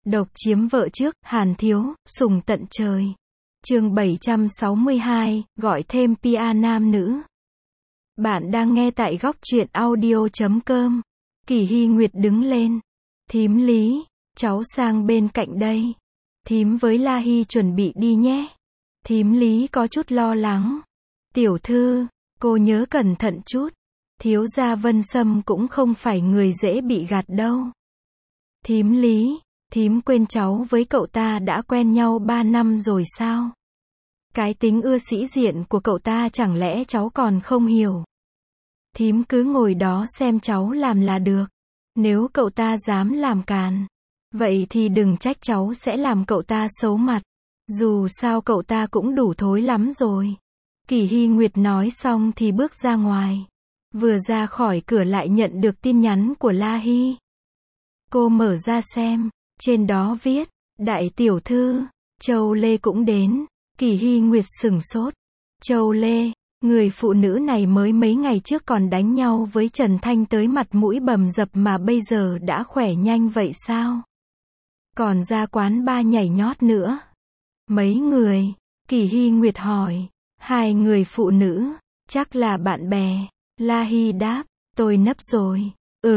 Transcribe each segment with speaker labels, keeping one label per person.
Speaker 1: Độc chiếm vợ trước, Hàn Thiếu, sùng tận trời. Chương 762, gọi thêm PR nam nữ. Bạn đang nghe tại góc truyện audio.com. Kỳ Hy Nguyệt đứng lên. Thím Lý, cháu sang bên cạnh đây. Thím với La Hy chuẩn bị đi nhé. Thím Lý có chút lo lắng. Tiểu thư, cô nhớ cẩn thận chút. Thiếu gia Vân Sâm cũng không phải người dễ bị gạt đâu. Thím Lý, thím quên cháu với cậu ta đã quen nhau 3 năm rồi sao? Cái tính ưa sĩ diện của cậu ta chẳng lẽ cháu còn không hiểu? Thím cứ ngồi đó xem cháu làm là được. Nếu cậu ta dám làm càn, vậy thì đừng trách cháu sẽ làm cậu ta xấu mặt. Dù sao cậu ta cũng đủ thối lắm rồi. Kỳ Hy Nguyệt nói xong thì bước ra ngoài. Vừa ra khỏi cửa lại nhận được tin nhắn của La Hy. Cô mở ra xem, trên đó viết, đại tiểu thư, Châu Lê cũng đến. Kỳ Hy Nguyệt sửng sốt. Châu Lê, người phụ nữ này mới mấy ngày trước còn đánh nhau với Trần Thanh tới mặt mũi bầm dập mà bây giờ đã khỏe nhanh vậy sao? Còn ra quán bar nhảy nhót nữa. Mấy người? Kỳ Hy Nguyệt hỏi. 2 người phụ nữ, chắc là bạn bè. La Hy đáp, tôi nấp rồi.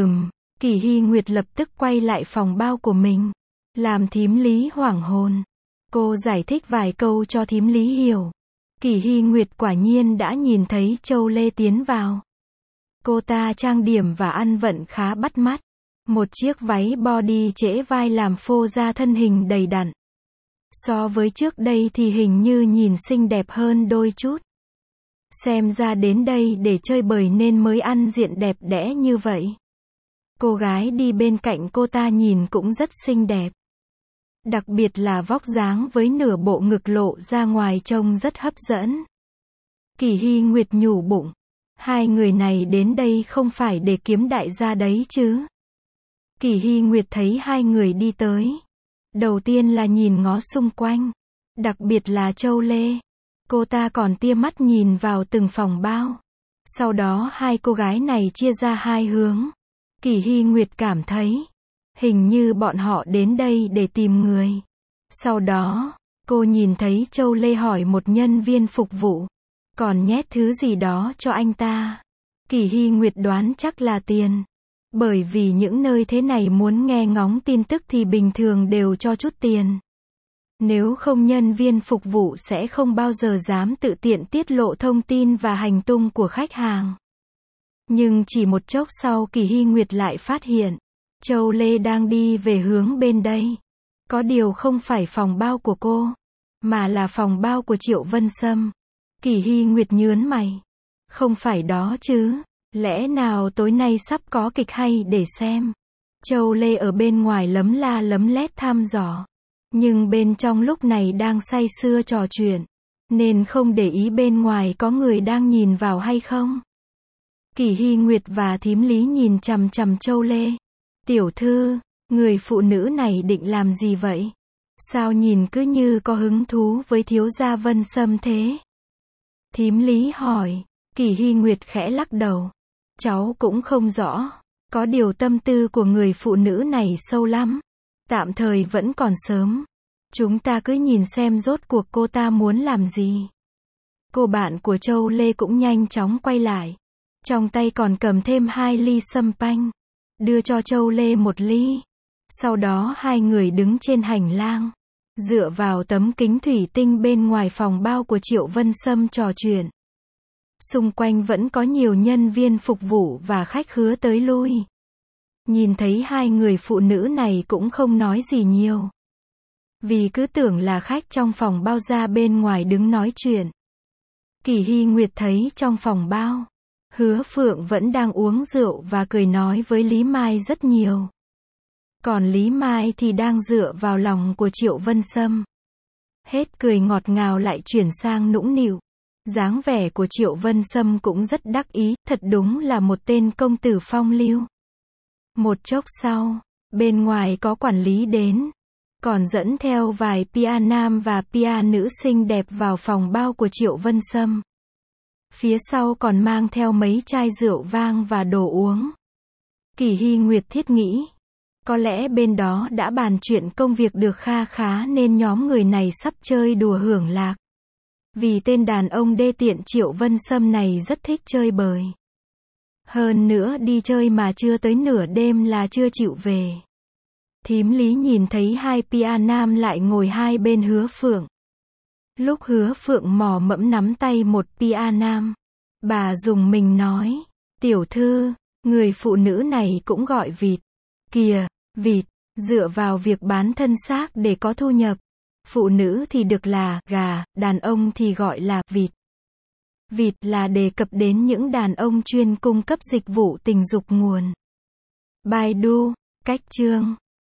Speaker 1: Kỳ Hy Nguyệt lập tức quay lại phòng bao của mình. Làm thím Lý hoảng hồn. Cô giải thích vài câu cho thím Lý hiểu. Kỳ Hy Nguyệt quả nhiên đã nhìn thấy Châu Lê tiến vào. Cô ta trang điểm và ăn vận khá bắt mắt. Một chiếc váy body trễ vai làm phô ra thân hình đầy đặn. So với trước đây thì hình như nhìn xinh đẹp hơn đôi chút. Xem ra đến đây để chơi bời nên mới ăn diện đẹp đẽ như vậy. Cô gái đi bên cạnh cô ta nhìn cũng rất xinh đẹp. Đặc biệt là vóc dáng với nửa bộ ngực lộ ra ngoài trông rất hấp dẫn. Kỳ Hy Nguyệt nhủ bụng. 2 người này đến đây không phải để kiếm đại gia đấy chứ. Kỳ Hy Nguyệt thấy 2 người đi tới. Đầu tiên là nhìn ngó xung quanh. Đặc biệt là Châu Lê. Cô ta còn tia mắt nhìn vào từng phòng bao. Sau đó 2 cô gái này chia ra 2 hướng. Kỳ Hy Nguyệt cảm thấy, hình như bọn họ đến đây để tìm người. Sau đó, cô nhìn thấy Châu Lê hỏi một nhân viên phục vụ, còn nhét thứ gì đó cho anh ta. Kỳ Hy Nguyệt đoán chắc là tiền. Bởi vì những nơi thế này muốn nghe ngóng tin tức thì bình thường đều cho chút tiền. Nếu không nhân viên phục vụ sẽ không bao giờ dám tự tiện tiết lộ thông tin và hành tung của khách hàng. Nhưng chỉ một chốc sau Kỳ Hy Nguyệt lại phát hiện, Châu Lê đang đi về hướng bên đây. Có điều không phải phòng bao của cô, mà là phòng bao của Triệu Vân Sâm. Kỳ Hy Nguyệt nhớn mày. Không phải đó chứ, lẽ nào tối nay sắp có kịch hay để xem. Châu Lê ở bên ngoài lấm la lấm lét thăm dò. Nhưng bên trong lúc này đang say sưa trò chuyện, nên không để ý bên ngoài có người đang nhìn vào hay không. Kỳ Hy Nguyệt và thím Lý nhìn chằm chằm Châu Lê. Tiểu thư, người phụ nữ này định làm gì vậy? Sao nhìn cứ như có hứng thú với thiếu gia Vân Sâm thế? Thím Lý hỏi. Kỳ Hy Nguyệt khẽ lắc đầu. Cháu cũng không rõ. Có điều tâm tư của người phụ nữ này sâu lắm. Tạm thời vẫn còn sớm. Chúng ta cứ nhìn xem rốt cuộc cô ta muốn làm gì. Cô bạn của Châu Lê cũng nhanh chóng quay lại. Trong tay còn cầm thêm 2 ly sâm panh. Đưa cho Châu Lê 1 ly. Sau đó 2 người đứng trên hành lang. Dựa vào tấm kính thủy tinh bên ngoài phòng bao của Triệu Vân Sâm trò chuyện. Xung quanh vẫn có nhiều nhân viên phục vụ và khách khứa tới lui. Nhìn thấy 2 người phụ nữ này cũng không nói gì nhiều. Vì cứ tưởng là khách trong phòng bao ra bên ngoài đứng nói chuyện. Kỳ Hy Nguyệt thấy trong phòng bao, Hứa Phượng vẫn đang uống rượu và cười nói với Lý Mai rất nhiều. Còn Lý Mai thì đang dựa vào lòng của Triệu Vân Sâm. Hết cười ngọt ngào lại chuyển sang nũng nịu. Dáng vẻ của Triệu Vân Sâm cũng rất đắc ý, thật đúng là một tên công tử phong lưu. Một chốc sau, bên ngoài có quản lý đến, còn dẫn theo vài PR nam và PR nữ xinh đẹp vào phòng bao của Triệu Vân Sâm. Phía sau còn mang theo mấy chai rượu vang và đồ uống. Kỳ Hy Nguyệt thiết nghĩ, Có lẽ bên đó đã bàn chuyện công việc được kha khá nên nhóm người này sắp chơi đùa hưởng lạc. Vì tên đàn ông đê tiện Triệu Vân Sâm này rất thích chơi bời. Hơn nữa đi chơi mà chưa tới nửa đêm là chưa chịu về. Thím Lý nhìn thấy hai pia nam lại ngồi hai bên Hứa Phượng. Lúc Hứa Phượng mò mẫm nắm tay một pia nam, bà dùng mình nói, tiểu thư, người phụ nữ này cũng gọi vịt. Kìa, vịt, dựa vào việc bán thân xác để có thu nhập. Phụ nữ thì được là gà, đàn ông thì gọi là vịt. Vịt là đề cập đến những đàn ông chuyên cung cấp dịch vụ tình dục nguồn. Baidu, cách chương